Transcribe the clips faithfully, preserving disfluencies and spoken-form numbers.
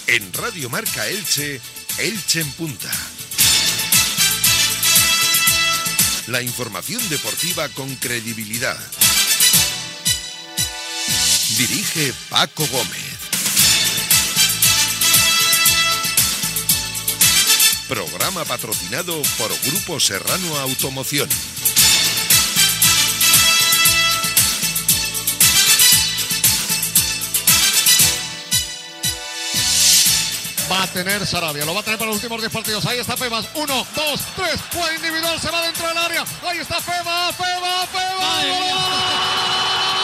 En Radio Marca Elche, Elche en Punta. La información deportiva con credibilidad. Dirige Paco Gómez. Programa patrocinado por Grupo Serrano Automoción. Va a tener Sarabia, lo va a tener para los últimos diez partidos. Ahí está Febas, uno, dos, tres, juega individual, se va dentro del área. Ahí está Febas, Febas, Febas.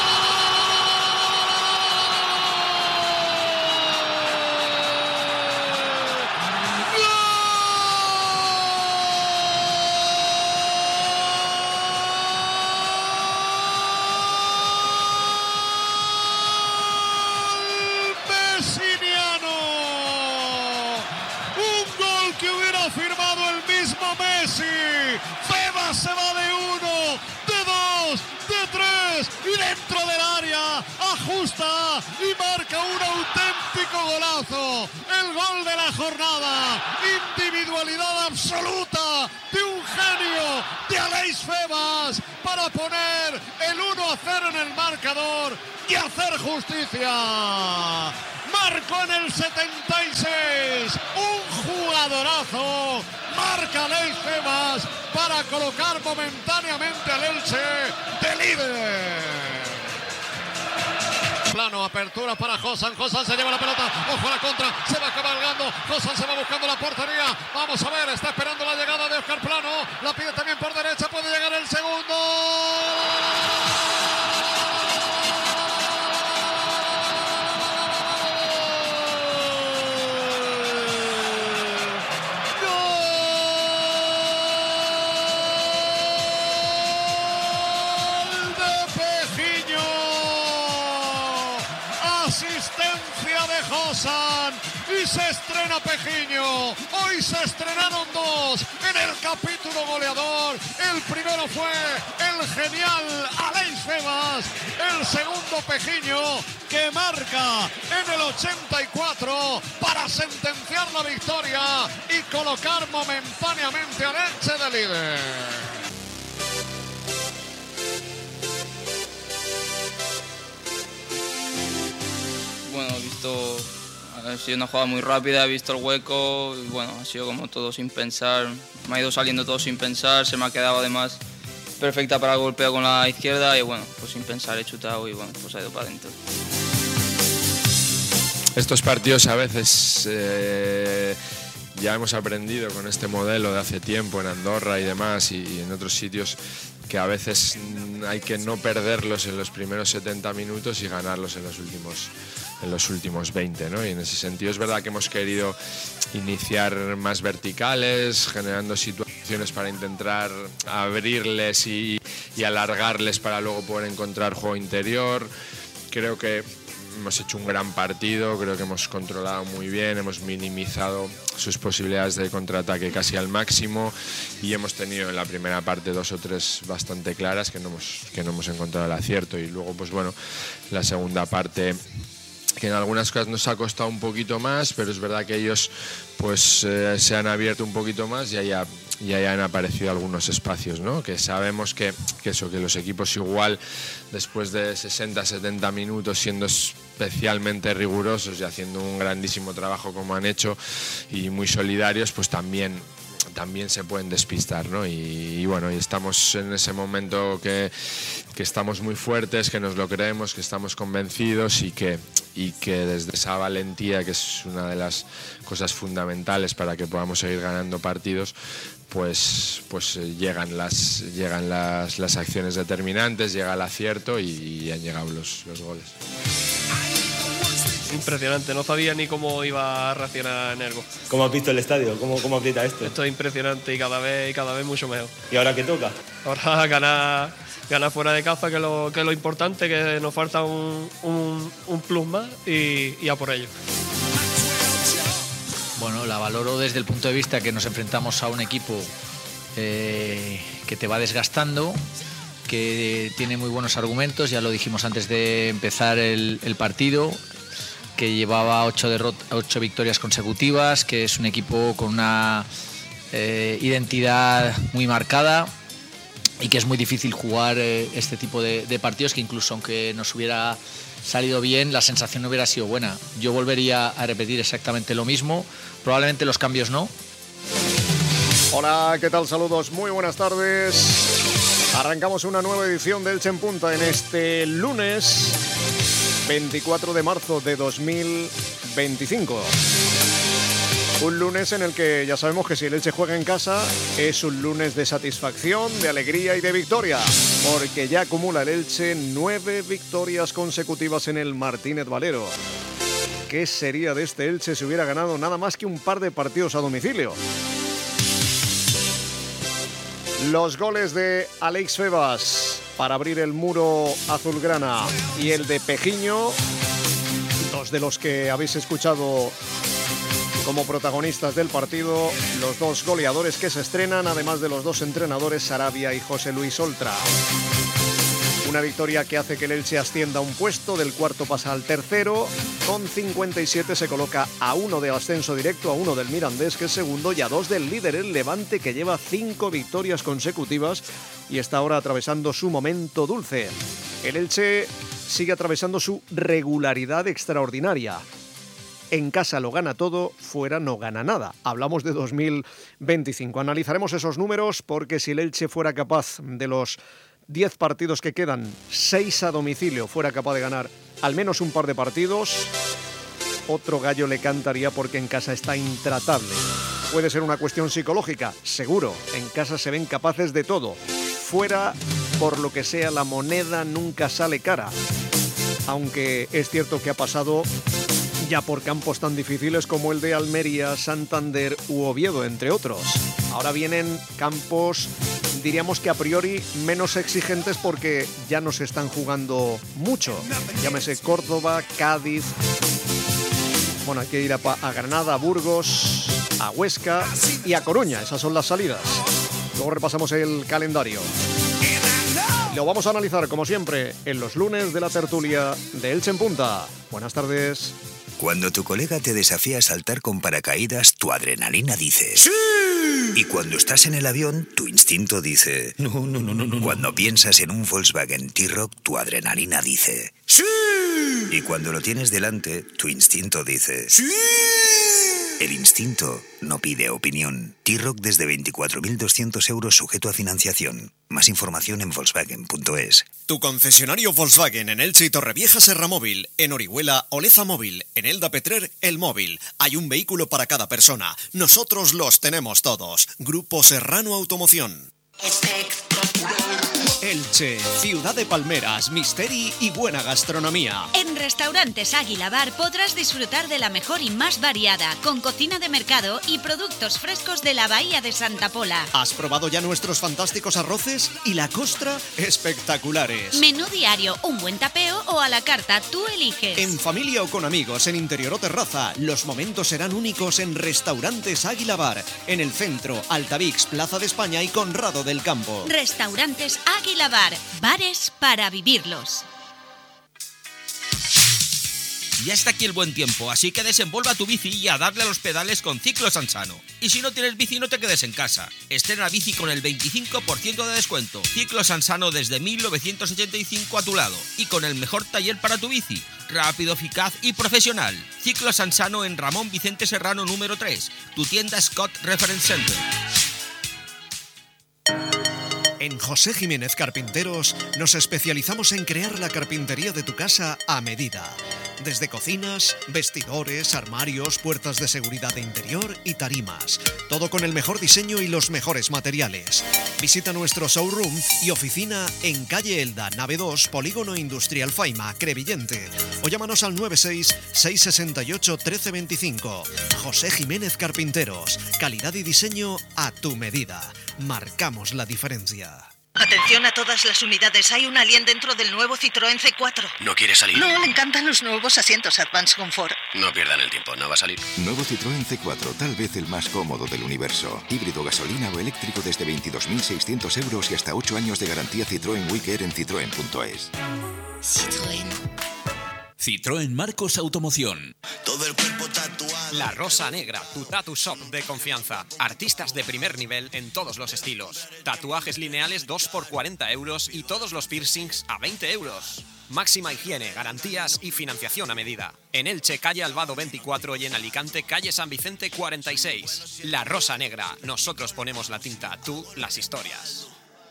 Febas se va de uno, de dos, de tres y dentro del área ajusta y marca un auténtico golazo. El gol de la jornada, individualidad absoluta de un genio de Aleix Febas para poner el uno a cero en el marcador y hacer justicia. Marcó en el setenta y seis, un jugadorazo. Marca Aleix Febas para colocar momentáneamente al Elche de líder. Plano, apertura para Josan. Josan se lleva la pelota. Ojo a la contra. Se va cabalgando. Josan se va buscando la portería. Vamos a ver. Está esperando la llegada de Óscar Plano. La pide también por derecha. Puede llegar el segundo. Y se estrena Pejiño. Hoy se estrenaron dos en el capítulo goleador. El primero fue el genial Aleix Febas. El segundo Pejiño, que marca en el ochenta y cuatro para sentenciar la victoria y colocar momentáneamente al Elche de líder. Bueno, he visto, ha sido una jugada muy rápida, he visto el hueco y bueno, ha sido como todo sin pensar, me ha ido saliendo todo sin pensar, se me ha quedado además perfecta para el golpeo con la izquierda y bueno, pues sin pensar he chutado y bueno, pues ha ido para adentro. Estos partidos a veces eh, ya hemos aprendido con este modelo de hace tiempo en Andorra y demás y, y en otros sitios que a veces hay que no perderlos en los primeros setenta minutos y ganarlos en los últimos en los últimos veinte, ¿no? Y en ese sentido es verdad que hemos querido iniciar más verticales, generando situaciones para intentar abrirles y, y alargarles para luego poder encontrar juego interior. Creo que hemos hecho un gran partido, creo que hemos controlado muy bien, hemos minimizado sus posibilidades de contraataque casi al máximo y hemos tenido en la primera parte dos o tres bastante claras que no hemos, que no hemos encontrado el acierto y luego pues bueno, la segunda parte que en algunas cosas nos ha costado un poquito más, pero es verdad que ellos pues eh, se han abierto un poquito más y ahí, ha, y ahí han aparecido algunos espacios, ¿no? Que sabemos que, que eso, que los equipos igual después de sesenta setenta minutos siendo especialmente rigurosos y haciendo un grandísimo trabajo como han hecho y muy solidarios, pues también también se pueden despistar, ¿no? Y, y bueno, y estamos en ese momento que, que estamos muy fuertes, que nos lo creemos, que estamos convencidos y que, y que desde esa valentía, que es una de las cosas fundamentales para que podamos seguir ganando partidos, pues, pues llegan, las, llegan las, las acciones determinantes, llega el acierto y, y han llegado los, los goles. Impresionante, no sabía ni cómo iba a reaccionar Nervo. ¿Cómo has visto el estadio? ¿Cómo, cómo aprieta esto? Esto es impresionante y cada vez, y cada vez mucho mejor. ¿Y ahora qué toca? Ahora ganar, ganar fuera de casa, que es lo, que es lo importante, que nos falta un, un, un plus más y, y a por ello. Bueno, la valoro desde el punto de vista que nos enfrentamos a un equipo eh, que te va desgastando, que tiene muy buenos argumentos, ya lo dijimos antes de empezar el, el partido. que llevaba ocho, derrot- ocho victorias consecutivas, que es un equipo con una eh, identidad muy marcada y que es muy difícil jugar eh, este tipo de, de partidos, que incluso aunque nos hubiera salido bien, la sensación no hubiera sido buena. Yo volvería a repetir exactamente lo mismo, probablemente los cambios no. Hola, ¿qué tal? Saludos, muy buenas tardes. Arrancamos una nueva edición de Elche en Punta en este lunes veinticuatro de marzo de dos mil veinticinco. Un lunes en el que ya sabemos que si el Elche juega en casa es un lunes de satisfacción, de alegría y de victoria, porque ya acumula el Elche nueve victorias consecutivas en el Martínez Valero. ¿Qué sería de este Elche si hubiera ganado nada más que un par de partidos a domicilio? Los goles de Alex Febas para abrir el muro azulgrana y el de Pejiño, dos de los que habéis escuchado como protagonistas del partido, los dos goleadores que se estrenan, además de los dos entrenadores, Sarabia y José Luis Oltra. Una victoria que hace que el Elche ascienda un puesto, del cuarto pasa al tercero, con cincuenta y siete se coloca a uno de ascenso directo, a uno del Mirandés, que es segundo, y a dos del líder, el Levante, que lleva cinco victorias consecutivas y está ahora atravesando su momento dulce. El Elche sigue atravesando su regularidad extraordinaria. En casa lo gana todo, fuera no gana nada. Hablamos de dos mil veinticinco. Analizaremos esos números porque si el Elche fuera capaz de los diez partidos que quedan, seis a domicilio, fuera capaz de ganar al menos un par de partidos, otro gallo le cantaría porque en casa está intratable. Puede ser una cuestión psicológica, seguro. En casa se ven capaces de todo. Fuera, por lo que sea, la moneda nunca sale cara. Aunque es cierto que ha pasado ya por campos tan difíciles como el de Almería, Santander u Oviedo, entre otros. Ahora vienen campos, diríamos que a priori menos exigentes porque ya no se están jugando mucho. Llámese Córdoba, Cádiz. Bueno, hay que ir a, a Granada, a Burgos, a Huesca y a Coruña. Esas son las salidas. Luego repasamos el calendario. Lo vamos a analizar, como siempre, en los lunes de la tertulia de Elche en Punta. Buenas tardes. Cuando tu colega te desafía a saltar con paracaídas, tu adrenalina dice ¡sí! Y cuando estás en el avión, tu instinto dice no, no, no, no, no. Cuando piensas en un Volkswagen T-Roc, tu adrenalina dice ¡sí! Y cuando lo tienes delante, tu instinto dice ¡sí! El instinto no pide opinión. T-Roc desde veinticuatro mil doscientos euros sujeto a financiación. Más información en Volkswagen punto es. Tu concesionario Volkswagen en Elche y Torrevieja Serra Móvil, en Orihuela Oleza Móvil, en Elda Petrer El Móvil. Hay un vehículo para cada persona. Nosotros los tenemos todos. Grupo Serrano Automoción. Elche, ciudad de palmeras, misteri y buena gastronomía. En Restaurantes Águila Bar podrás disfrutar de la mejor y más variada, con cocina de mercado y productos frescos de la Bahía de Santa Pola. ¿Has probado ya nuestros fantásticos arroces? Y la costra, espectaculares. Menú diario, un buen tapeo o a la carta, tú eliges. En familia o con amigos, en interior o terraza, los momentos serán únicos en Restaurantes Águila Bar, en el centro, Altavix, Plaza de España y Conrado del Campo. Restaurantes Águila Bar, bares para vivirlos. Ya está aquí el buen tiempo, así que desenvuelva tu bici y a darle a los pedales con Ciclo Sansano. Y si no tienes bici, no te quedes en casa. Estrena bici con el veinticinco por ciento de descuento. Ciclo Sansano desde mil novecientos ochenta y cinco a tu lado. Y con el mejor taller para tu bici. Rápido, eficaz y profesional. Ciclo Sansano en Ramón Vicente Serrano número tres. Tu tienda Scott Reference Center. En José Jiménez Carpinteros nos especializamos en crear la carpintería de tu casa a medida. Desde cocinas, vestidores, armarios, puertas de seguridad de interior y tarimas. Todo con el mejor diseño y los mejores materiales. Visita nuestro showroom y oficina en calle Elda, nave dos, Polígono Industrial Faima, Crevillente. O llámanos al nueve seis, seis seis ocho, uno tres dos cinco. José Jiménez Carpinteros. Calidad y diseño a tu medida. Marcamos la diferencia. Atención a todas las unidades, hay un alien dentro del nuevo Citroën C cuatro. ¿No quiere salir? No, le encantan los nuevos asientos Advance Comfort. No pierdan el tiempo, no va a salir. Nuevo Citroën C cuatro, tal vez el más cómodo del universo. Híbrido, gasolina o eléctrico desde veintidós mil seiscientos euros y hasta ocho años de garantía Citroën Wicker en Citroën punto es. Citroën. Citroën Marcos Automoción. Todo el cuerpo tatuado. La Rosa Negra, tu tattoo shop de confianza. Artistas de primer nivel en todos los estilos. Tatuajes lineales dos por cuarenta euros y todos los piercings a veinte euros. Máxima higiene, garantías y financiación a medida. En Elche, calle Albado veinticuatro y en Alicante, calle San Vicente cuarenta y seis. La Rosa Negra. Nosotros ponemos la tinta, tú las historias.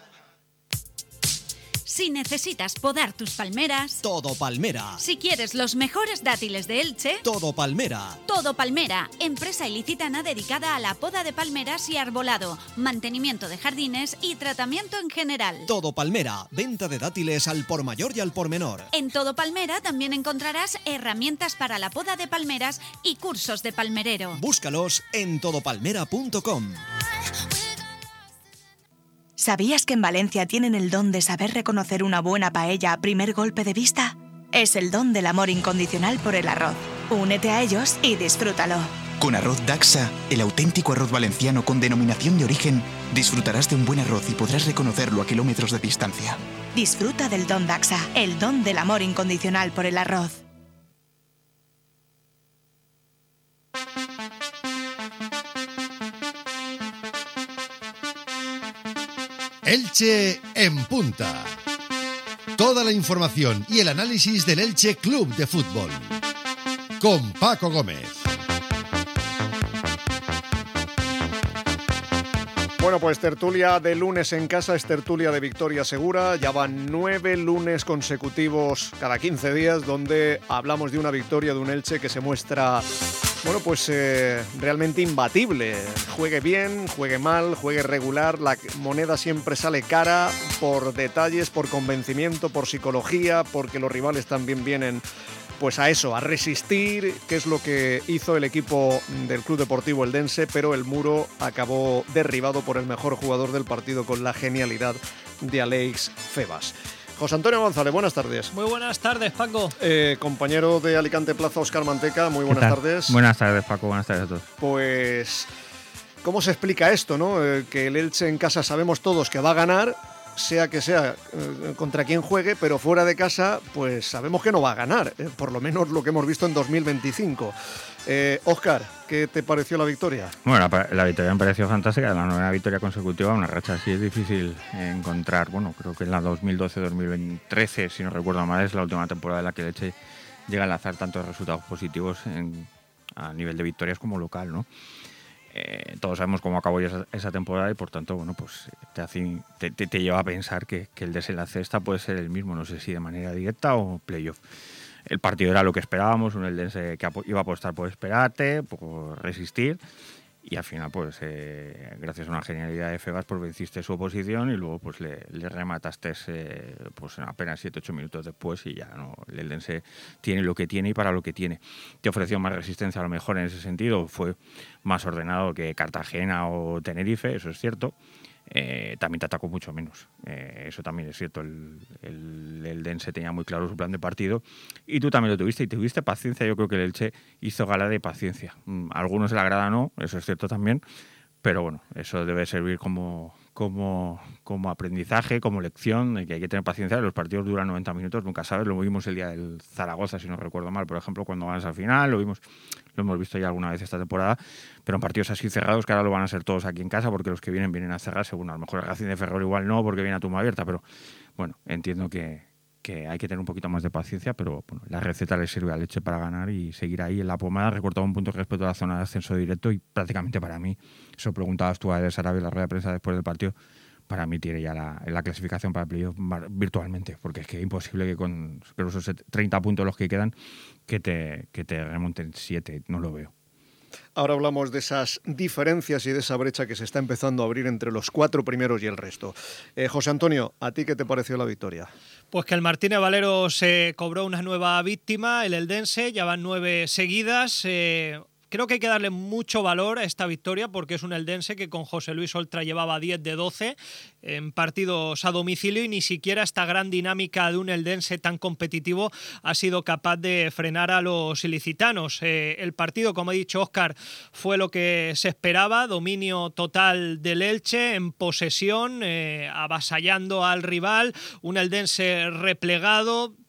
Si necesitas podar tus palmeras, Todo Palmera. si quieres los mejores dátiles de Elche, Todo Palmera. Todo Palmera, empresa ilicitana dedicada a la poda de palmeras y arbolado, mantenimiento de jardines y tratamiento en general. Todo Palmera. Venta de dátiles al por mayor y al por menor. En Todo Palmera también encontrarás herramientas para la poda de palmeras y cursos de palmerero. Búscalos en todo palmera punto com. ¿Sabías que en Valencia tienen el don de saber reconocer una buena paella a primer golpe de vista? Es el don del amor incondicional por el arroz. Únete a ellos y disfrútalo. Con Arroz Daxa, el auténtico arroz valenciano con denominación de origen, disfrutarás de un buen arroz y podrás reconocerlo a kilómetros de distancia. Disfruta del don Daxa, el don del amor incondicional por el arroz. Elche en punta. Toda la información y el análisis del Elche Club de Fútbol. Con Paco Gómez. Bueno, pues tertulia de lunes en casa es tertulia de victoria segura. Ya van nueve lunes consecutivos cada quince días donde hablamos de una victoria de un Elche que se muestra, bueno, pues eh, realmente imbatible. Juegue bien, juegue mal, juegue regular, la moneda siempre sale cara por detalles, por convencimiento, por psicología, porque los rivales también vienen pues a eso, a resistir, que es lo que hizo el equipo del Club Deportivo Eldense, pero el muro acabó derribado por el mejor jugador del partido con la genialidad de Alex Febas. José Antonio González, buenas tardes. Muy buenas tardes, Paco. Eh, compañero de Alicante Plaza, Óscar Manteca, muy buenas tardes. Buenas tardes, Paco, buenas tardes a todos. Pues, ¿cómo se explica esto, no? Eh, que el Elche en casa sabemos todos que va a ganar, sea que sea eh, contra quien juegue, pero fuera de casa, pues sabemos que no va a ganar, eh, por lo menos lo que hemos visto en dos mil veinticinco. Eh, Óscar, ¿qué te pareció la victoria? Bueno, la, la victoria me pareció fantástica, la novena victoria consecutiva, una racha así es difícil encontrar. Bueno, creo que en la dos mil doce dos mil trece, si no recuerdo mal, es la última temporada en la que el Elche llega a lanzar tantos resultados positivos en, a nivel de victorias como local, ¿no? Eh, todos sabemos cómo acabó esa, esa temporada y por tanto, bueno, pues te, hace, te, te, te lleva a pensar que, que el desenlace esta puede ser el mismo, no sé si de manera directa o playoff. El partido era lo que esperábamos, un Eldense que iba a apostar por esperarte, por resistir, y al final, pues eh, gracias a una genialidad de Febas, pues venciste su oposición y luego pues le, le remataste eh, pues apenas siete ocho minutos después y ya no, el Eldense tiene lo que tiene y para lo que tiene. Te ofreció más resistencia a lo mejor en ese sentido, fue más ordenado que Cartagena o Tenerife, eso es cierto. Eh, también te atacó mucho menos, eh, eso también es cierto. El, el, el Eldense tenía muy claro su plan de partido y tú también lo tuviste y tuviste paciencia. Yo creo que el Elche hizo gala de paciencia. A algunos se le agrada, no, eso es cierto también, pero bueno, eso debe servir como, como, como aprendizaje, como lección de que hay que tener paciencia. Los partidos duran noventa minutos, nunca sabes. Lo vimos el día del Zaragoza, si no recuerdo mal, por ejemplo, cuando ganas al final, lo vimos, lo hemos visto ya alguna vez esta temporada, pero en partidos así cerrados, que ahora lo van a ser todos aquí en casa, porque los que vienen vienen a cerrar, según a lo mejor el Racing de Ferrol igual no, porque viene a tumba abierta, pero bueno, entiendo que, que hay que tener un poquito más de paciencia, pero bueno, la receta le sirve al Elche para ganar y seguir ahí en la pomada, recortado un punto respecto a la zona de ascenso directo y prácticamente para mí, eso preguntabas tú a Eder Sarabia en la rueda de prensa después del partido, para mí tiene ya la, la clasificación para el playoff virtualmente, porque es que es imposible que con esos treinta puntos los que quedan que te, que te remonten siete, no lo veo. Ahora hablamos de esas diferencias y de esa brecha que se está empezando a abrir entre los cuatro primeros y el resto. Eh, José Antonio, ¿a ti qué te pareció la victoria? Pues que el Martínez Valero se cobró una nueva víctima, el Eldense, ya van nueve seguidas. Eh, creo que hay que darle mucho valor a esta victoria porque es un Eldense que con José Luis Oltra llevaba diez de doce en partidos a domicilio y ni siquiera esta gran dinámica de un Eldense tan competitivo ha sido capaz de frenar a los ilicitanos. Eh, el partido, como ha dicho Óscar, fue lo que se esperaba, dominio total del Elche en posesión, eh, avasallando al rival, un Eldense replegado,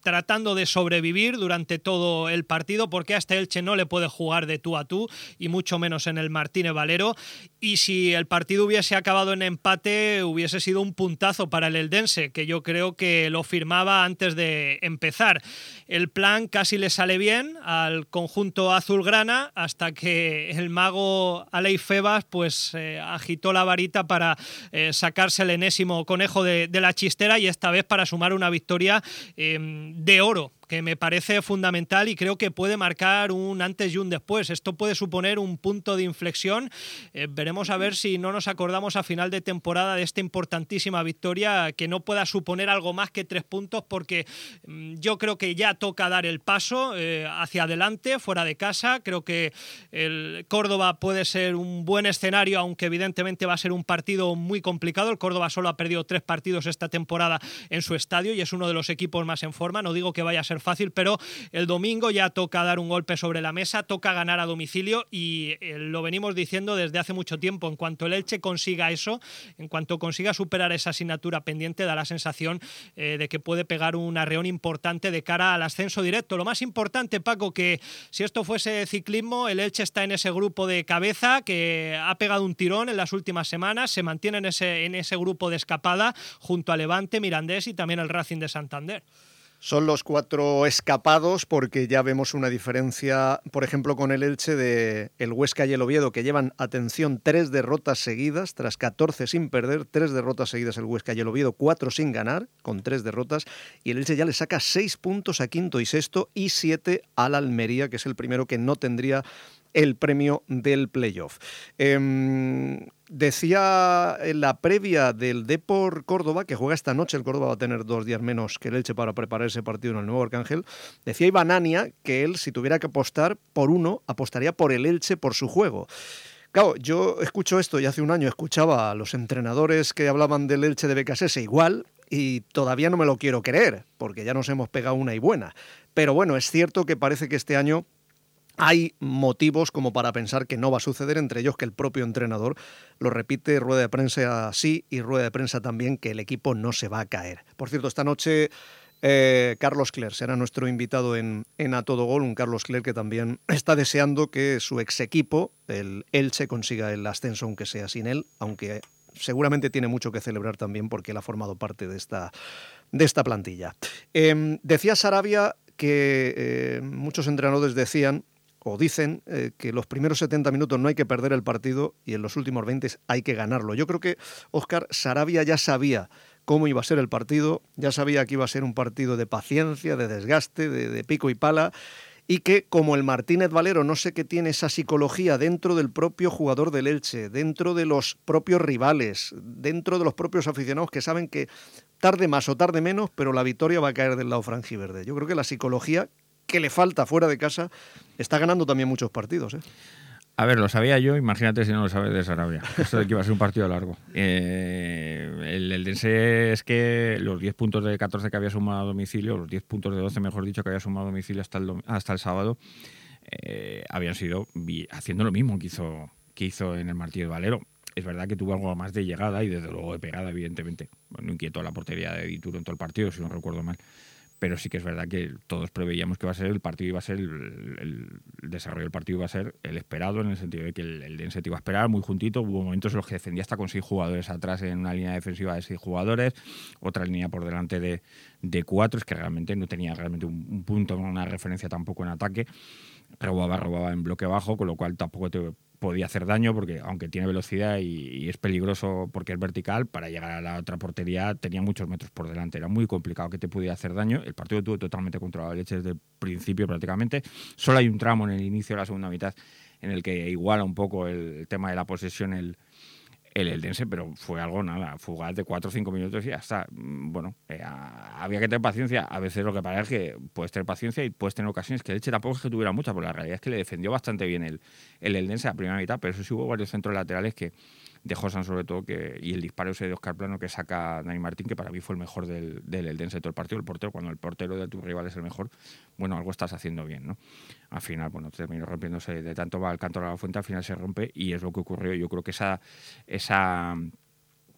tratando de sobrevivir durante todo el partido, porque a este Elche no le puede jugar de tú a tú, y mucho menos en el Martínez Valero. Y si el partido hubiese acabado en empate, hubiese sido un puntazo para el eldense, que yo creo que lo firmaba antes de empezar. El plan casi le sale bien al conjunto azulgrana, hasta que el mago Aleix Febas pues eh, agitó la varita para eh, sacarse el enésimo conejo de, de la chistera, y esta vez para sumar una victoria eh, de oro, que me parece fundamental y creo que puede marcar un antes y un después. Esto puede suponer un punto de inflexión. Eh, veremos a ver si no nos acordamos a final de temporada de esta importantísima victoria, que no pueda suponer algo más que tres puntos, porque mm, yo creo que ya toca dar el paso eh, hacia adelante, fuera de casa. Creo que el Córdoba puede ser un buen escenario, aunque evidentemente va a ser un partido muy complicado. El Córdoba solo ha perdido tres partidos esta temporada en su estadio y es uno de los equipos más en forma. No digo que vaya a ser fácil, pero el domingo ya toca dar un golpe sobre la mesa, toca ganar a domicilio, y eh, lo venimos diciendo desde hace mucho tiempo. En cuanto el Elche consiga eso, en cuanto consiga superar esa asignatura pendiente, da la sensación eh, de que puede pegar un arreón importante de cara al ascenso directo. Lo más importante, Paco, que si esto fuese ciclismo, el Elche está en ese grupo de cabeza que ha pegado un tirón en las últimas semanas, se mantiene en ese, en ese grupo de escapada junto a Levante, Mirandés y también el Racing de Santander. Son los cuatro escapados, porque ya vemos una diferencia, por ejemplo, con el Elche de el Huesca y el Oviedo, que llevan, atención, tres derrotas seguidas, tras catorce sin perder, tres derrotas seguidas el Huesca y el Oviedo, cuatro sin ganar, con tres derrotas, y el Elche ya le saca seis puntos a quinto y sexto y siete al Almería, que es el primero que no tendría el premio del playoff. Eh, decía en la previa del Depor Córdoba, que juega esta noche, el Córdoba va a tener dos días menos que el Elche para preparar ese partido en el nuevo Arcángel, decía Iván Ania que él, si tuviera que apostar por uno, apostaría por el Elche por su juego. Claro, yo escucho esto y hace un año escuchaba a los entrenadores que hablaban del Elche de Becasese igual, y todavía no me lo quiero creer, porque ya nos hemos pegado una y buena. Pero bueno, es cierto que parece que este año hay motivos como para pensar que no va a suceder, entre ellos que el propio entrenador lo repite, rueda de prensa sí y rueda de prensa también, que el equipo no se va a caer. Por cierto, esta noche eh, Carlos Cler será nuestro invitado en, en A Todo Gol, un Carlos Cler que también está deseando que su ex equipo, el Elche, consiga el ascenso, aunque sea sin él, aunque seguramente tiene mucho que celebrar también porque él ha formado parte de esta, de esta plantilla. Eh, decía Sarabia que eh, muchos entrenadores decían o dicen eh, que los primeros setenta minutos no hay que perder el partido y en los últimos veinte hay que ganarlo. Yo creo que Óscar Sarabia ya sabía cómo iba a ser el partido, ya sabía que iba a ser un partido de paciencia, de desgaste, de, de pico y pala, y que como el Martínez Valero no sé qué tiene esa psicología dentro del propio jugador del Elche, dentro de los propios rivales, dentro de los propios aficionados que saben que tarde más o tarde menos, pero la victoria va a caer del lado franjiverde. Yo creo que la psicología que le falta fuera de casa está ganando también muchos partidos, ¿eh? A ver, lo sabía yo, imagínate si no lo sabes de Sarabia. Esto de que iba a ser un partido largo. Eh, el Eldense es que los diez puntos de catorce que había sumado a domicilio, los diez puntos de doce, mejor dicho, que había sumado a domicilio hasta el, hasta el sábado, eh, habían sido haciendo lo mismo que hizo, que hizo en el Martínez Valero. Es verdad que tuvo algo más de llegada y desde luego de pegada, evidentemente. Bueno, inquietó la portería de Dituro en todo el partido, si no recuerdo mal. Pero sí que es verdad que todos preveíamos que iba a ser el partido, iba a ser el, el, el desarrollo del partido iba a ser el esperado, en el sentido de que el, el Eldense te iba a esperar muy juntito. Hubo momentos en los que defendía hasta con seis jugadores atrás, en una línea defensiva de seis jugadores, otra línea por delante de, de cuatro, es que realmente no tenía realmente un, un punto, una referencia tampoco en ataque. Robaba, robaba en bloque bajo, con lo cual tampoco te podía hacer daño, porque aunque tiene velocidad y, y es peligroso porque es vertical, para llegar a la otra portería tenía muchos metros por delante, era muy complicado que te pudiera hacer daño. El partido tuvo totalmente controlado el Elche desde el principio prácticamente. Solo hay un tramo en el inicio de la segunda mitad en el que iguala un poco el, el tema de la posesión el el Eldense, pero fue algo, nada, fugaz de cuatro o cinco minutos y ya está. Bueno, eh, había que tener paciencia. A veces lo que pasa es que puedes tener paciencia y puedes tener ocasiones que el Elche tampoco es que tuviera muchas, pero la realidad es que le defendió bastante bien el, el Eldense a la primera mitad, pero eso sí hubo varios centros laterales que de Josan sobre todo, que, y el disparo ese de Óscar Plano que saca Dani Martín, que para mí fue el mejor del, del Eldense de todo el partido. El portero, cuando el portero de tu rival es el mejor, bueno, algo estás haciendo bien, ¿no? Al final, bueno, terminó rompiéndose, de tanto va el canto a la fuente, al final se rompe y es lo que ocurrió. Yo creo que esa, esa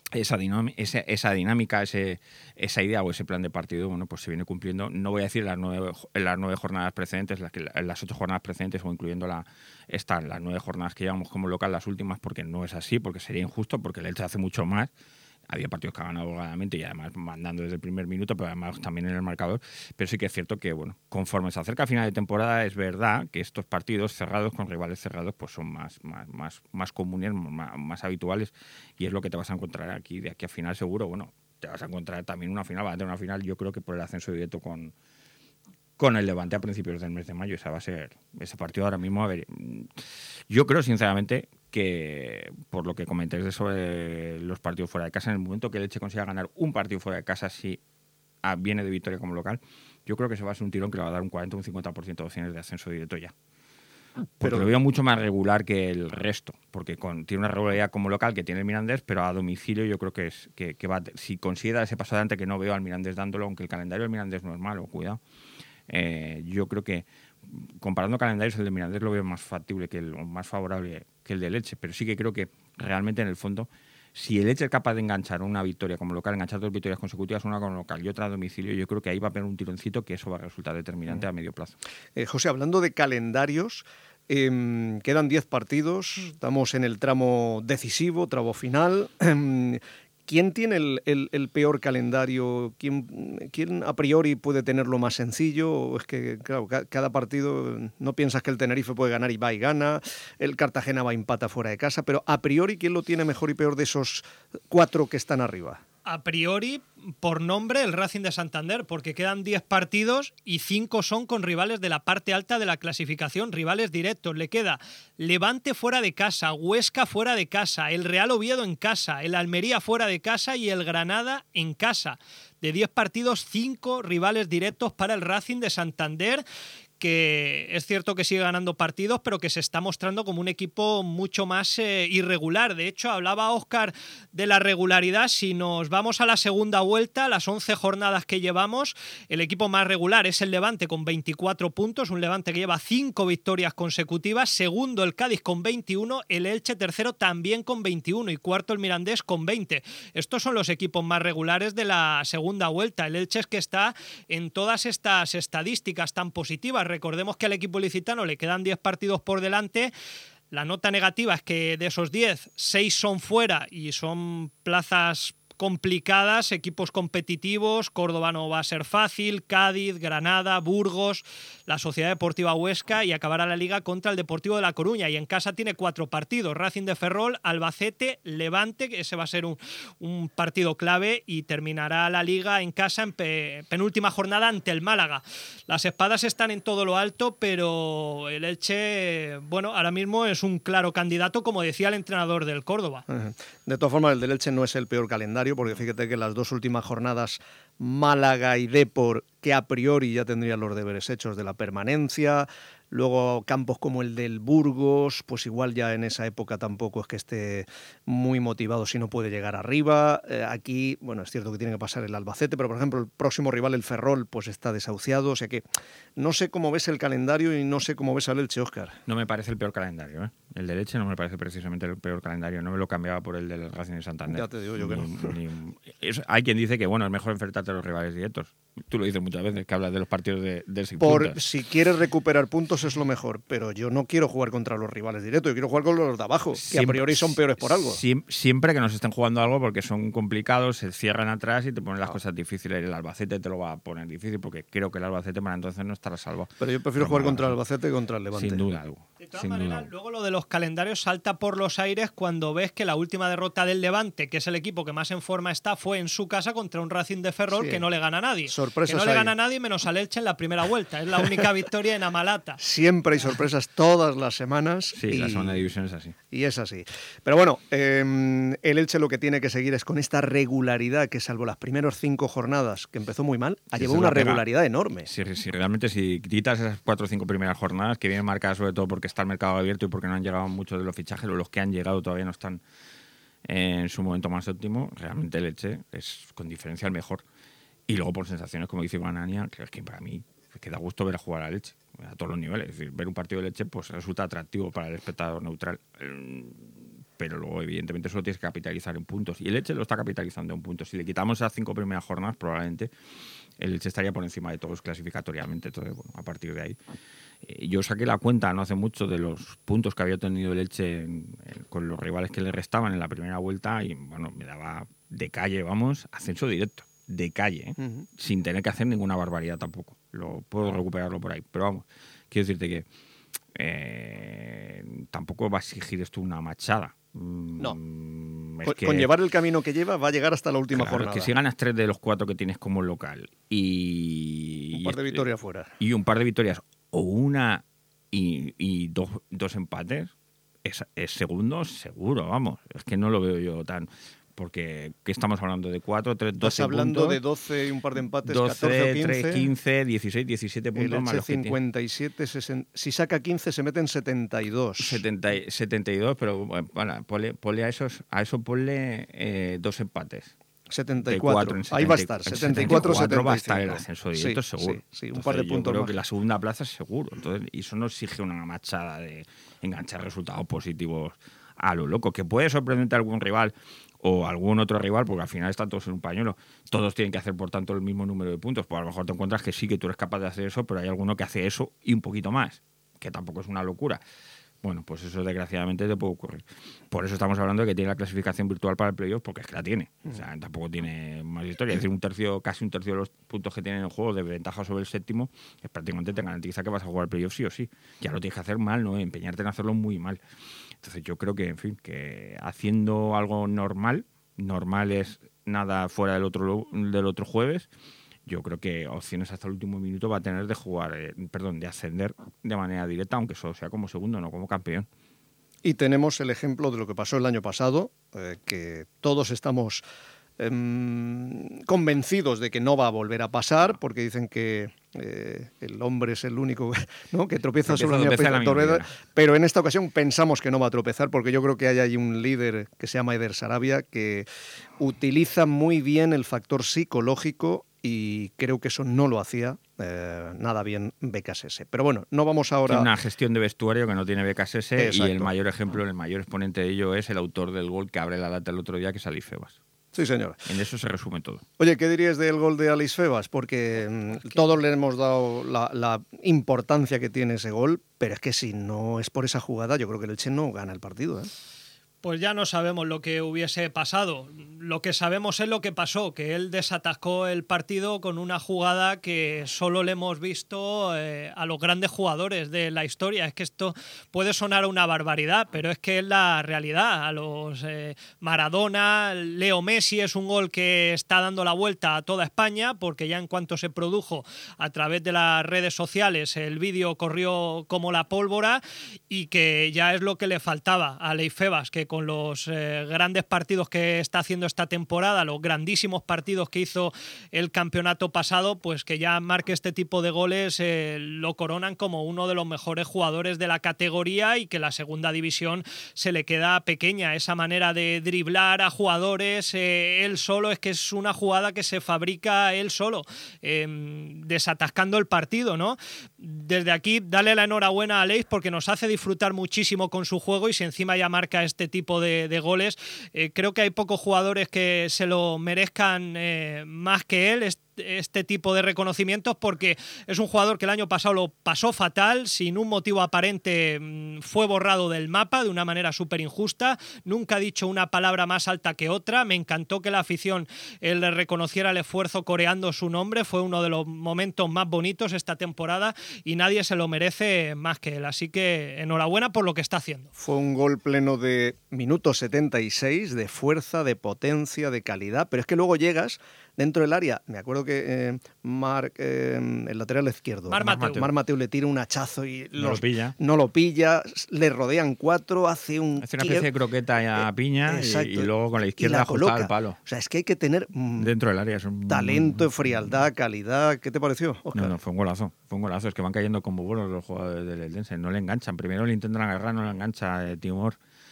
esa, dinam- esa, esa dinámica, ese, esa idea o ese plan de partido, bueno, pues se viene cumpliendo. No voy a decir las nueve, en las nueve jornadas precedentes, las, que, en las ocho jornadas precedentes o incluyendo la, esta, las nueve jornadas que llevamos como local, las últimas, porque no es así, porque sería injusto, porque el Elche hace mucho más. Había partidos que ha ganado holgadamente y además mandando desde el primer minuto, pero además también en el marcador. Pero sí que es cierto que, bueno, conforme se acerca a final de temporada, es verdad que estos partidos cerrados con rivales cerrados pues son más, más, más, más comunes, más, más habituales, y es lo que te vas a encontrar aquí de aquí a final seguro. Bueno, te vas a encontrar también una final, va a tener una final, yo creo que por el ascenso directo con, con el Levante a principios del mes de mayo. Esa va a ser ese partido ahora mismo. A ver, yo creo sinceramente que, por lo que comentéis sobre los partidos fuera de casa, en el momento que el Elche consiga ganar un partido fuera de casa, si viene de victoria como local, yo creo que se va a ser un tirón que le va a dar un cuarenta o un cincuenta por ciento de opciones de ascenso directo ya. Porque pero lo veo mucho más regular que el resto, porque con, tiene una regularidad como local que tiene el Mirandés, pero a domicilio yo creo que es que, que va, si consigue dar ese paso adelante, que no veo al Mirandés dándolo, aunque el calendario del Mirandés no es malo, cuidado. Eh, yo creo que comparando calendarios, el de Mirandés lo veo más factible, que el más favorable que el de Elche, pero sí que creo que realmente en el fondo, si el Elche es capaz de enganchar una victoria como local, enganchar dos victorias consecutivas, una como local y otra a domicilio, yo creo que ahí va a haber un tironcito que eso va a resultar determinante mm. a medio plazo. Eh, José, hablando de calendarios, eh, quedan diez partidos, estamos en el tramo decisivo, tramo final. Eh, ¿Quién tiene el, el, el peor calendario? ¿Quién, ¿Quién a priori puede tenerlo más sencillo? ¿O es que, claro, ca- cada partido no piensas que el Tenerife puede ganar y va y gana, el Cartagena va y empata fuera de casa, pero a priori, ¿quién lo tiene mejor y peor de esos cuatro que están arriba? A priori, por nombre, el Racing de Santander, porque quedan diez partidos y cinco son con rivales de la parte alta de la clasificación, rivales directos. Le queda Levante fuera de casa, Huesca fuera de casa, el Real Oviedo en casa, el Almería fuera de casa y el Granada en casa. De diez partidos, cinco rivales directos para el Racing de Santander, que es cierto que sigue ganando partidos, pero que se está mostrando como un equipo mucho más eh, irregular. De hecho, hablaba Óscar de la regularidad. Si nos vamos a la segunda vuelta, las once jornadas que llevamos, el equipo más regular es el Levante con veinticuatro puntos, un Levante que lleva cinco victorias consecutivas, segundo el Cádiz con veintiuno, el Elche tercero también con veintiuno y cuarto el Mirandés con veinte. Estos son los equipos más regulares de la segunda vuelta. El Elche es que está en todas estas estadísticas tan positivas. Recordemos que al equipo ilicitano le quedan diez partidos por delante. La nota negativa es que de esos diez, seis son fuera y son plazas complicadas, equipos competitivos. Córdoba no va a ser fácil, Cádiz, Granada, Burgos, la Sociedad Deportiva Huesca, y acabará la Liga contra el Deportivo de La Coruña. Y en casa tiene cuatro partidos: Racing de Ferrol, Albacete, Levante, que ese va a ser un, un partido clave, y terminará la Liga en casa en pe, penúltima jornada ante el Málaga. Las espadas están en todo lo alto, pero el Elche, bueno, ahora mismo es un claro candidato, como decía el entrenador del Córdoba. De todas formas, el del Elche no es el peor calendario, porque fíjate que las dos últimas jornadas, Málaga y Depor, que a priori ya tendrían los deberes hechos de la permanencia, luego campos como el del Burgos, pues igual ya en esa época tampoco es que esté muy motivado si no puede llegar arriba. Eh, aquí, bueno, es cierto que tiene que pasar el Albacete, pero por ejemplo el próximo rival, el Ferrol, pues está desahuciado, o sea que no sé cómo ves el calendario y no sé cómo ves al Elche, Óscar. No me parece el peor calendario, ¿eh? El del Elche no me parece precisamente el peor calendario, no me lo cambiaba por el del Racing de Santander. Ya te digo yo que no. Ni, ni, es, hay quien dice que bueno, es mejor enfrentarte a los rivales directos. Tú lo dices muchas veces, que hablas de los partidos de, de seis por puntos. Si quieres recuperar puntos es lo mejor, pero yo no quiero jugar contra los rivales directos, yo quiero jugar con los de abajo, siempre, que a priori son peores por algo. Siempre, siempre que nos estén jugando algo, porque son complicados, se cierran atrás y te ponen las ah. cosas difíciles. El Albacete te lo va a poner difícil, porque creo que el Albacete para entonces no estará salvo. Pero yo prefiero pero jugar contra el Albacete que contra el Levante. Sin duda, algo. De todas sin maneras, duda. luego lo de los calendarios salta por los aires cuando ves que la última derrota del Levante, que es el equipo que más en forma está, fue en su casa contra un Racing de Ferrol sí. que no le gana a nadie. Sorpresas que no le hay. gana a nadie menos al Elche en la primera vuelta. Es la única victoria en Amalata. Siempre hay sorpresas todas las semanas. Sí, y, la segunda división es así. Y es así. Pero bueno, eh, el Elche lo que tiene que seguir es con esta regularidad que, salvo las primeras cinco jornadas, que empezó muy mal, ha llevado una regularidad enorme. Sí, sí, realmente si quitas esas cuatro o cinco primeras jornadas, que vienen marcadas sobre todo porque está el mercado abierto y porque no han llegado muchos de los fichajes, o los que han llegado todavía no están en su momento más óptimo, realmente el Elche es con diferencia el mejor. Y luego por sensaciones, como dice Iván Ania, que es que para mí es que da gusto ver a jugar a Elche a todos los niveles. Es decir, ver un partido de Elche pues resulta atractivo para el espectador neutral. pero luego evidentemente solo tienes que capitalizar en puntos. Y el Elche lo está capitalizando en puntos. Si le quitamos esas cinco primeras jornadas, probablemente el Elche estaría por encima de todos clasificatoriamente. Entonces, bueno, a partir de ahí. Eh, yo saqué la cuenta no hace mucho de los puntos que había tenido el Elche en, en, con los rivales que le restaban en la primera vuelta y, bueno, me daba de calle, vamos, ascenso directo. De calle, ¿eh? Uh-huh. Sin tener que hacer ninguna barbaridad tampoco. Lo puedo recuperarlo por ahí. Pero vamos, quiero decirte que eh, tampoco va a exigir esto una machada. No. Mm, con, que, con llevar el camino que lleva va a llegar hasta la última claro, jornada. Es que si ganas tres de los cuatro que tienes como local y... Un par de victorias fuera. Y un par de victorias o una y, y dos, dos empates, es, es segundo seguro, vamos. Es que no lo veo yo tan... Porque, ¿qué estamos hablando? ¿De cuatro, tres, doce Estás hablando puntos? de doce y un par de empates, doce, catorce o quince. tres, quince, dieciséis, diecisiete puntos. El más los cincuenta y siete, sesenta, si saca quince se mete en setenta y dos. setenta, setenta y dos, pero bueno, ponle, ponle a, esos, a eso ponle eh, dos empates. setenta y cuatro. setenta, ahí va a estar, setenta y cuatro, setenta y cinco. Va a estar el ascenso directo, sí, seguro. Sí, sí, un Entonces, par de yo puntos creo más. que la segunda plaza es seguro. Entonces, y eso no exige una machada de enganchar resultados positivos a lo loco. Que puede sorprenderte a algún rival o algún otro rival, porque al final están todos en un pañuelo. Todos tienen que hacer, por tanto, el mismo número de puntos. Pues a lo mejor te encuentras que sí, que tú eres capaz de hacer eso, pero hay alguno que hace eso y un poquito más, que tampoco es una locura. Bueno, pues eso desgraciadamente te puede ocurrir. Por eso estamos hablando de que tiene la clasificación virtual para el playoff, porque es que la tiene. O sea, tampoco tiene más historia. Es decir, un tercio, casi un tercio de los puntos que tiene en el juego de ventaja sobre el séptimo, es prácticamente te garantiza que vas a jugar el playoff sí o sí. Ya lo tienes que hacer mal, ¿no? Empeñarte en hacerlo muy mal. Entonces yo creo que, en fin, que haciendo algo normal, normal es nada fuera del otro, del otro jueves, yo creo que opciones hasta el último minuto va a tener de jugar, eh, perdón, de ascender de manera directa, aunque solo sea como segundo, no como campeón. Y tenemos el ejemplo de lo que pasó el año pasado, eh, que todos estamos eh, convencidos de que no va a volver a pasar, porque dicen que eh, el hombre es el único, ¿no?, que tropieza, tropieza sobre la torreta, pero en esta ocasión pensamos que no va a tropezar, porque yo creo que hay ahí un líder que se llama Eder Sarabia, que utiliza muy bien el factor psicológico y creo que eso no lo hacía eh, nada bien B K S S. Pero bueno, no vamos ahora... Tiene una gestión de vestuario que no tiene B K S S. Exacto. Y el mayor ejemplo, el mayor exponente de ello es el autor del gol que abre la lata el otro día, que es Aleix Febas. Sí, señor. En eso se resume todo. Oye, ¿qué dirías del gol de Aleix Febas? Porque mmm, todos le hemos dado la, la importancia que tiene ese gol, pero es que si no es por esa jugada, yo creo que el Elche no gana el partido, ¿eh? Pues ya no sabemos lo que hubiese pasado. Lo que sabemos es lo que pasó, que él desatascó el partido con una jugada que solo le hemos visto eh, a los grandes jugadores de la historia. Es que esto puede sonar una barbaridad, pero es que es la realidad. A los eh, Maradona, Leo Messi, es un gol que está dando la vuelta a toda España, porque ya en cuanto se produjo a través de las redes sociales, el vídeo corrió como la pólvora, y que ya es lo que le faltaba a Aleix Febas, que con los eh, grandes partidos que está haciendo esta temporada, los grandísimos partidos que hizo el campeonato pasado, pues que ya marque este tipo de goles, eh, lo coronan como uno de los mejores jugadores de la categoría, y que la segunda división se le queda pequeña. Esa manera de driblar a jugadores eh, él solo, es que es una jugada que se fabrica él solo, eh, desatascando el partido, ¿no? Desde aquí, dale la enhorabuena a Aleix, porque nos hace disfrutar muchísimo con su juego, y si encima ya marca este tipo tipo de, de goles, eh, creo que hay pocos jugadores que se lo merezcan eh, más que él, este, este tipo de reconocimientos, porque es un jugador que el año pasado lo pasó fatal, sin un motivo aparente, mmm, fue borrado del mapa de una manera súper injusta, nunca ha dicho una palabra más alta que otra. Me encantó que la afición eh, le reconociera el esfuerzo coreando su nombre, fue uno de los momentos más bonitos esta temporada, y nadie se lo merece más que él, así que enhorabuena por lo que está haciendo. Fue un gol pleno de minuto setenta y seis, de fuerza, de potencia, de calidad, pero es que luego llegas dentro del área. Me acuerdo que eh, Marc, eh, el lateral izquierdo, Mar Mateu. Mar Mateu le tira un hachazo y no, los, lo pilla. no lo pilla, le rodean cuatro, hace un... Hace una especie de croqueta a Piña, y, y luego con la izquierda ajustada al palo. O sea, es que hay que tener... Mmm, dentro del área. Es un, talento, frialdad, calidad. ¿Qué te pareció, Oscar? No, no, fue un golazo. Fue un golazo. Es que van cayendo como buenos los jugadores del Eldense. No le enganchan. Primero le intentan agarrar, no le engancha eh, Timor.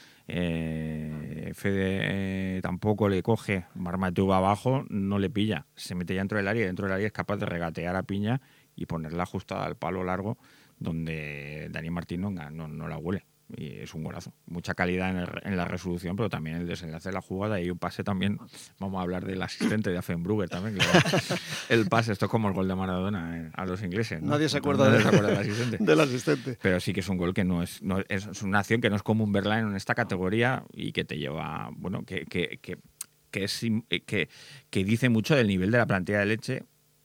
Eh, Fede eh, tampoco le coge. Mar Mateu va abajo, no le pilla, se mete ya dentro del área, y dentro del área es capaz de regatear a Piña y ponerla ajustada al palo largo, donde Dani Martín no, no, no la huele. y es un golazo. Mucha calidad en, el, en la resolución, pero también el desenlace de la jugada y un pase también. Vamos a hablar del asistente de Affenbrugger también. Que el pase, esto es como el gol de Maradona eh, a los ingleses, ¿no? Nadie se acuerda, Nadie de, se acuerda del asistente. del asistente. Pero sí que es un gol que no es, no es, es una acción que no es común verla en esta categoría y que te lleva, bueno, que, que, que, que, es, que, que dice mucho del nivel de la plantilla de Leche,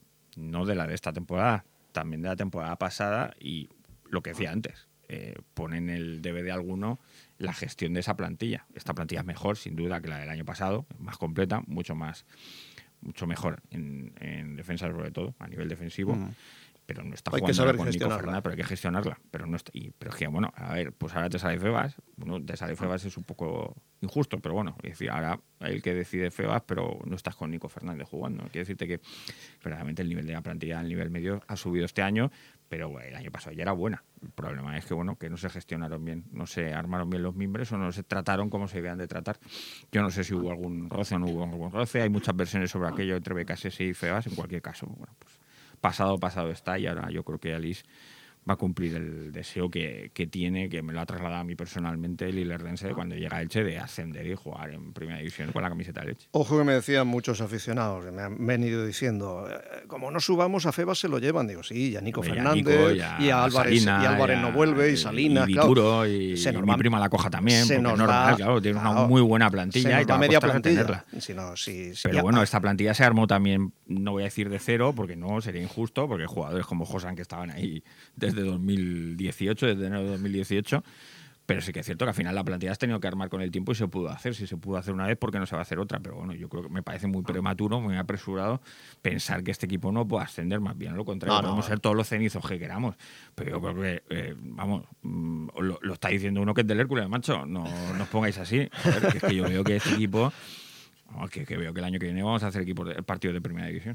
no de la de esta temporada, también de la temporada pasada y lo que decía antes. Eh, pone en el D V D alguno la gestión de esa plantilla. Esta plantilla es mejor, sin duda, que la del año pasado, más completa, mucho más, mucho mejor en, en defensa, sobre todo, a nivel defensivo. Mm. Pero no está hay jugando que saber con Nico gestionarla. Fernández, pero hay que gestionarla. Pero, no está, y, pero es que, bueno, a ver, pues ahora te sale Febas. Bueno, te sale Febas es un poco injusto, pero bueno, es decir, ahora el que decide Febas, pero no estás con Nico Fernández jugando. Quiero decirte que verdaderamente el nivel de la plantilla, el nivel medio, ha subido este año, pero bueno, el año pasado ya era buena. El problema es que, bueno, que no se gestionaron bien, no se armaron bien los mimbres o no se trataron como se debían de tratar. Yo no sé si hubo algún roce o no hubo algún roce. Hay muchas versiones sobre aquello entre B K S S y Febas. En cualquier caso, bueno, pues pasado, pasado está y ahora yo creo que Alice va a cumplir el deseo que, que tiene, que me lo ha trasladado a mí personalmente el Ilerdense cuando llega a Elche de ascender y jugar en Primera División con la camiseta de Elche. Ojo que me decían muchos aficionados, que me han venido diciendo, eh, como no subamos a Febas se lo llevan. Digo, sí, y a Nico y Fernández, a Nico, y, a y a Álvarez, Salina, y Álvarez y a, no vuelve, y Salinas, y claro. Vituro, y, se nos y va, mi prima La Coja también, se porque nos es normal, va, claro, tiene una claro, muy buena plantilla se nos y te va media a costar plantilla. tenerla. Si no, si, si Pero ya, bueno, ah. esta plantilla se armó también, no voy a decir de cero, porque no, sería injusto, porque jugadores como Josan que estaban ahí desde dos mil dieciocho, desde enero de dos mil dieciocho, pero sí que es cierto que al final la plantilla has tenido que armar con el tiempo y se pudo hacer. Si se pudo hacer una vez, ¿por qué no se va a hacer otra? Pero bueno, yo creo que me parece muy prematuro, muy apresurado pensar que este equipo no pueda ascender, más bien lo contrario. No, podemos no, ser todos los cenizos que queramos, pero yo creo que, eh, vamos, mm, lo, lo está diciendo uno que es del Hércules, macho, no, no os pongáis así. A ver, que es que yo veo que este equipo, vamos, que, que veo que el año que viene vamos a hacer equipos de, partidos de Primera División.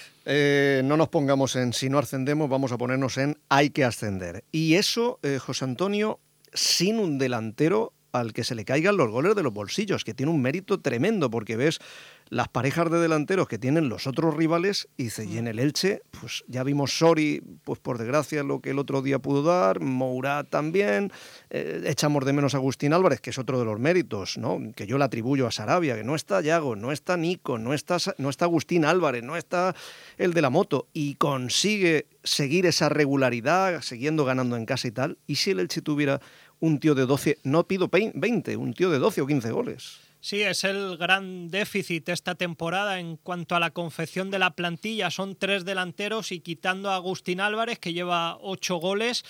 Eh, no nos pongamos en si no ascendemos, vamos a ponernos en hay que ascender. Y eso, eh, José Antonio, sin un delantero al que se le caigan los goles de los bolsillos, que tiene un mérito tremendo, porque ves las parejas de delanteros que tienen los otros rivales y dice, y en el Elche, pues ya vimos Sori, pues por desgracia lo que el otro día pudo dar, Mourad también, eh, echamos de menos a Agustín Álvarez, que es otro de los méritos, ¿no? Que yo le atribuyo a Sarabia, que no está Yago, no está Nico, no está, no está Agustín Álvarez, no está el de la moto, y consigue seguir esa regularidad, siguiendo ganando en casa y tal. ¿Y si el Elche tuviera un tío de doce, no pido veinte, un tío de doce o quince goles? Sí, es el gran déficit esta temporada en cuanto a la confección de la plantilla. Son tres delanteros y quitando a Agustín Álvarez, que lleva ocho goles,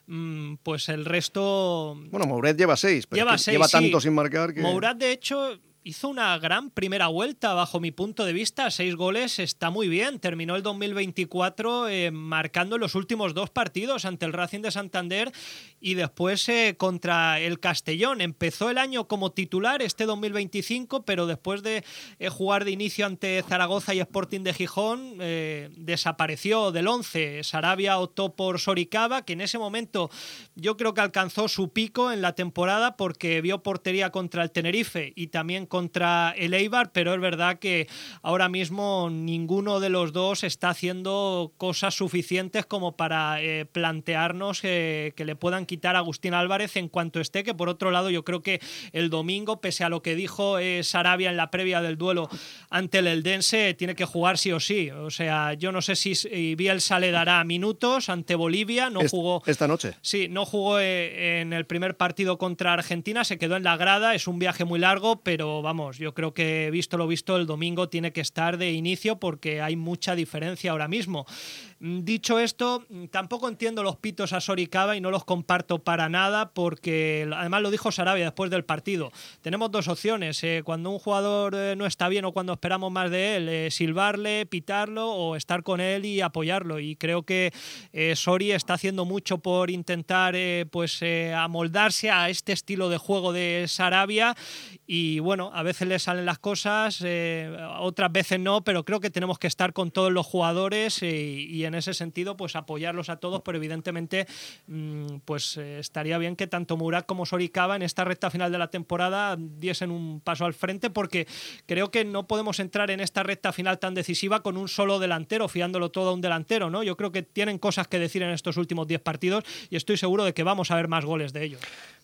pues el resto... Bueno, Mourad lleva seis, pero lleva, es que seis, lleva sí. tanto sin marcar que... Mourad, de hecho, hizo una gran primera vuelta, bajo mi punto de vista. Seis goles está muy bien. Terminó el dos mil veinticuatro eh, marcando en los últimos dos partidos ante el Racing de Santander y después eh, contra el Castellón. Empezó el año como titular este dos mil veinticinco, pero después de eh, jugar de inicio ante Zaragoza y Sporting de Gijón, eh, desapareció del once. Sarabia optó por Soricaba, que en ese momento yo creo que alcanzó su pico en la temporada porque vio portería contra el Tenerife y también contra el Eibar, pero es verdad que ahora mismo ninguno de los dos está haciendo cosas suficientes como para eh, plantearnos eh, que le puedan quitar a Agustín Álvarez en cuanto esté, que por otro lado yo creo que el domingo, pese a lo que dijo eh, Sarabia en la previa del duelo ante el Eldense, tiene que jugar sí o sí. O sea, yo no sé si Bielsa le dará minutos ante Bolivia, no Est- jugó... Esta noche. Sí, no jugó eh, en el primer partido contra Argentina, se quedó en la grada, es un viaje muy largo, pero vamos, yo creo que visto lo visto el domingo tiene que estar de inicio porque hay mucha diferencia ahora mismo. Dicho esto, tampoco entiendo los pitos a Soricaba y no los comparto para nada porque además lo dijo Sarabia después del partido. Tenemos dos opciones, eh, cuando un jugador eh, no está bien o cuando esperamos más de él, eh, silbarle, pitarlo o estar con él y apoyarlo, y creo que eh, Sori está haciendo mucho por intentar eh, pues eh, amoldarse a este estilo de juego de Sarabia y bueno, a veces le salen las cosas, eh, otras veces no, pero creo que tenemos que estar con todos los jugadores eh, y en ese sentido pues apoyarlos a todos, pero evidentemente mmm, pues eh, estaría bien que tanto Mourad como Soricaba en esta recta final de la temporada diesen un paso al frente, porque creo que no podemos entrar en esta recta final tan decisiva con un solo delantero, fiándolo todo a un delantero, ¿no? Yo creo que tienen cosas que decir en estos últimos diez partidos y estoy seguro de que vamos a ver más goles de ellos.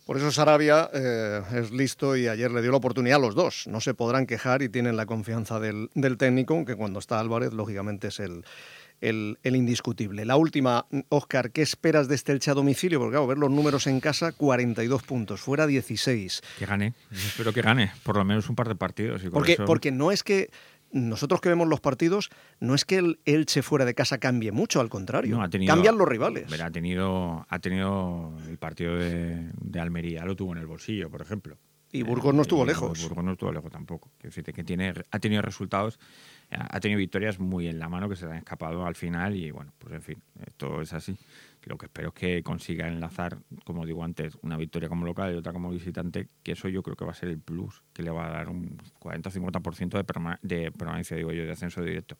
Por eso Sarabia eh, es listo y ayer le dio la oportunidad a los dos. No se podrán quejar y tienen la confianza del, del técnico, aunque cuando está Álvarez, lógicamente es el, el, el indiscutible. La última, Óscar, ¿qué esperas de este Elche a domicilio? Porque claro, ver los números en casa, cuarenta y dos puntos, fuera dieciséis. Que gane, yo espero que gane, por lo menos un par de partidos. Y con porque, eso... porque no es que... Nosotros que vemos los partidos, no es que el Elche fuera de casa cambie mucho, al contrario, no, ha tenido, cambian los rivales. Pero ha tenido, ha tenido el partido de, de Almería, lo tuvo en el bolsillo, por ejemplo. Y Burgos no estuvo y lejos. Burgos no estuvo lejos tampoco. Quiero decirte que tiene, ha tenido resultados, ha tenido victorias muy en la mano que se le han escapado al final y bueno, pues en fin, esto es así. Lo que espero es que consiga enlazar, como digo antes, una victoria como local y otra como visitante, que eso yo creo que va a ser el plus, que le va a dar un cuarenta o cincuenta por ciento de, perma- de permanencia, digo yo, de ascenso directo.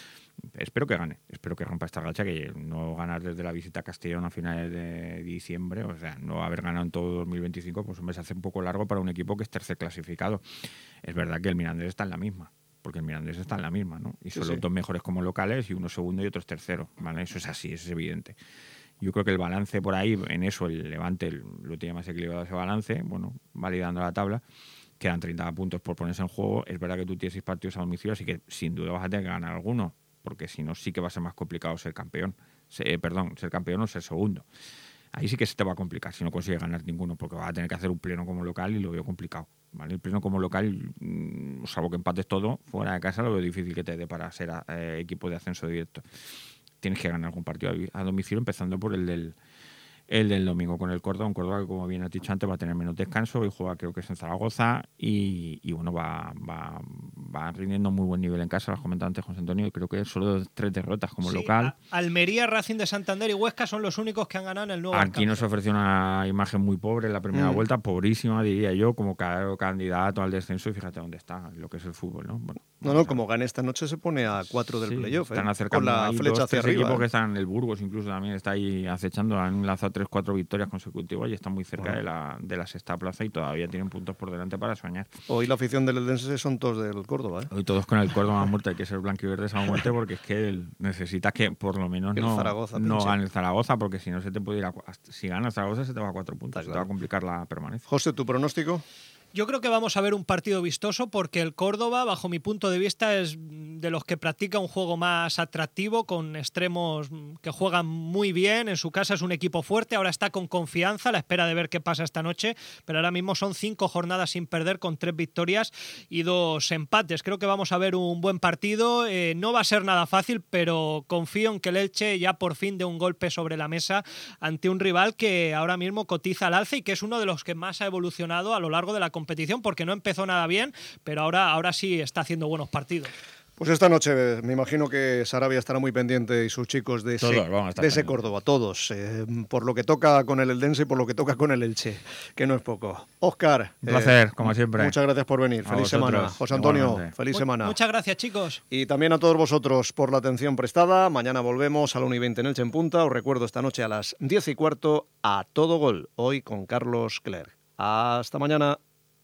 Espero que gane, espero que rompa esta racha, que no ganar desde la visita a Castellón a finales de diciembre, o sea, no haber ganado en todo dos mil veinticinco, pues hombre, se hace un poco largo para un equipo que es tercer clasificado. Es verdad que el Mirandés está en la misma, porque el Mirandés está en la misma, ¿no? Y son sí, los sí. dos mejores como locales y uno segundo y otro es tercero, ¿vale? Eso es así, eso es evidente. Yo creo que el balance por ahí, en eso, el Levante lo tiene más equilibrado ese balance, bueno, validando la tabla. Quedan treinta puntos por ponerse en juego. Es verdad que tú tienes seis partidos a domicilio, así que sin duda vas a tener que ganar alguno, porque si no sí que va a ser más complicado ser campeón. Se, perdón, ser campeón o ser segundo. Ahí sí que se te va a complicar si no consigues ganar ninguno, porque vas a tener que hacer un pleno como local y lo veo complicado, ¿vale? El pleno como local, mmm, salvo que empates todo, fuera de casa lo veo difícil que te dé para ser eh, equipo de ascenso directo. Tienes que ganar algún partido a domicilio, empezando por el del, el del domingo con el Córdoba. Un Córdoba que, como bien has dicho antes, va a tener menos descanso y juega, creo que es en Zaragoza. Y, y bueno, va, va, va rindiendo muy buen nivel en casa. Lo has comentado antes, José Antonio, y creo que solo tres derrotas como sí, local. A- Almería, Racing de Santander y Huesca son los únicos que han ganado en el nuevo Aquí Alcántara. nos ofreció una imagen muy pobre en la primera Mm. vuelta, pobrísima, diría yo, como claro candidato al descenso. Y fíjate dónde está, lo que es el fútbol, ¿no? Bueno, No, no, como gane esta noche se pone a cuatro del sí, playoff, están ¿eh? acercando Con la ahí flecha dos, hacia tres arriba. equipos ¿eh? que están, el Burgos incluso también está ahí acechando, han lanzado tres, cuatro victorias consecutivas y están muy cerca Bueno. de la de la sexta plaza y todavía tienen puntos por delante para soñar. Hoy la afición del Eldense son todos del Córdoba, ¿eh? Hoy todos con el Córdoba a muerte, hay que ser blanco y verde a muerte porque es que el- necesitas que por lo menos El no, Zaragoza no pinche. gane el Zaragoza, porque si no se te puede ir a, cu- si gana el Zaragoza se te va a cuatro puntos, Está se te claro. va a complicar la permanencia. José, ¿tu pronóstico? Yo creo que vamos a ver un partido vistoso porque el Córdoba, bajo mi punto de vista, es de los que practica un juego más atractivo, con extremos que juegan muy bien. En su casa es un equipo fuerte, ahora está con confianza a la espera de ver qué pasa esta noche, pero ahora mismo son cinco jornadas sin perder, con tres victorias y dos empates. Creo que vamos a ver un buen partido. Eh, no va a ser nada fácil, pero confío en que el Elche ya por fin dé un golpe sobre la mesa ante un rival que ahora mismo cotiza al alza y que es uno de los que más ha evolucionado a lo largo de la competición, porque no empezó nada bien, pero ahora, ahora sí está haciendo buenos partidos. Pues esta noche me imagino que Sarabia estará muy pendiente y sus chicos de ese, Todos vamos a estar de ese pendientes. Córdoba, todos, eh, por lo que toca con el Eldense y por lo que toca con el Elche, que no es poco. Óscar, Un placer, como siempre. Muchas gracias por venir. A Feliz vosotros, semana. José Antonio, igualmente. feliz Mu- semana. Muchas gracias, chicos. Y también a todos vosotros por la atención prestada. Mañana volvemos a la una y veinte en Elche en Punta. Os recuerdo esta noche a las diez y cuarto a Todo Gol, hoy con Carlos Clerc. Hasta mañana.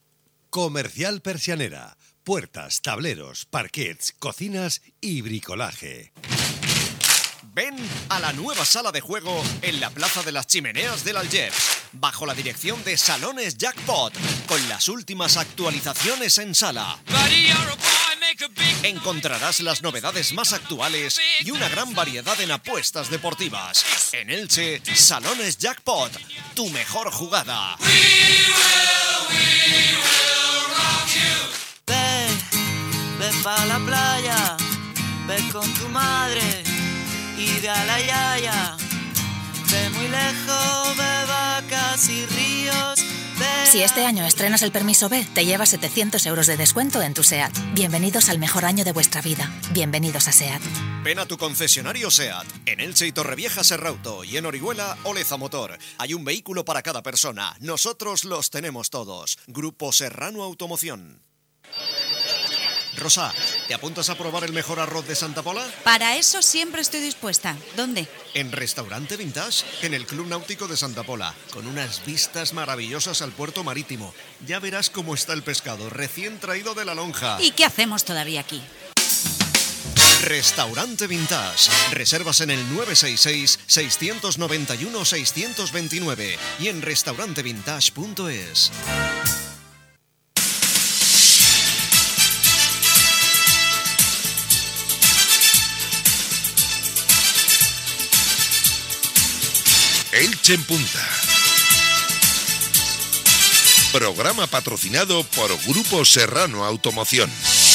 Comercial Persianera. Puertas, tableros, parquets, cocinas y bricolaje. Ven a la nueva sala de juego en la Plaza de las Chimeneas del Algeps, bajo la dirección de Salones Jackpot, con las últimas actualizaciones en sala. Encontrarás las novedades más actuales y una gran variedad en apuestas deportivas. En Elche, Salones Jackpot, tu mejor jugada. Ve pa' la playa, ve con tu madre y de a la yaya. Ve muy lejos, ve vacas y ríos. Ve Si este año estrenas el permiso B, te llevas setecientos euros de descuento en tu SEAT. Bienvenidos al mejor año de vuestra vida. Bienvenidos a SEAT. Ven a tu concesionario SEAT, en Elche y Torrevieja Serrauto, y en Orihuela Oleza Motor. Hay un vehículo para cada persona. Nosotros los tenemos todos. Grupo Serrano Automoción. Rosa, ¿te apuntas a probar el mejor arroz de Santa Pola? Para eso siempre estoy dispuesta. ¿Dónde? En Restaurante Vintage, en el Club Náutico de Santa Pola, con unas vistas maravillosas al puerto marítimo. Ya verás cómo está el pescado, recién traído de la lonja. ¿Y qué hacemos todavía aquí? Restaurante Vintage. Reservas en el nueve seis seis, seis nueve uno, seis dos nueve y en restaurante vintage punto es. Elche en Punta. Programa patrocinado por Grupo Serrano Automoción.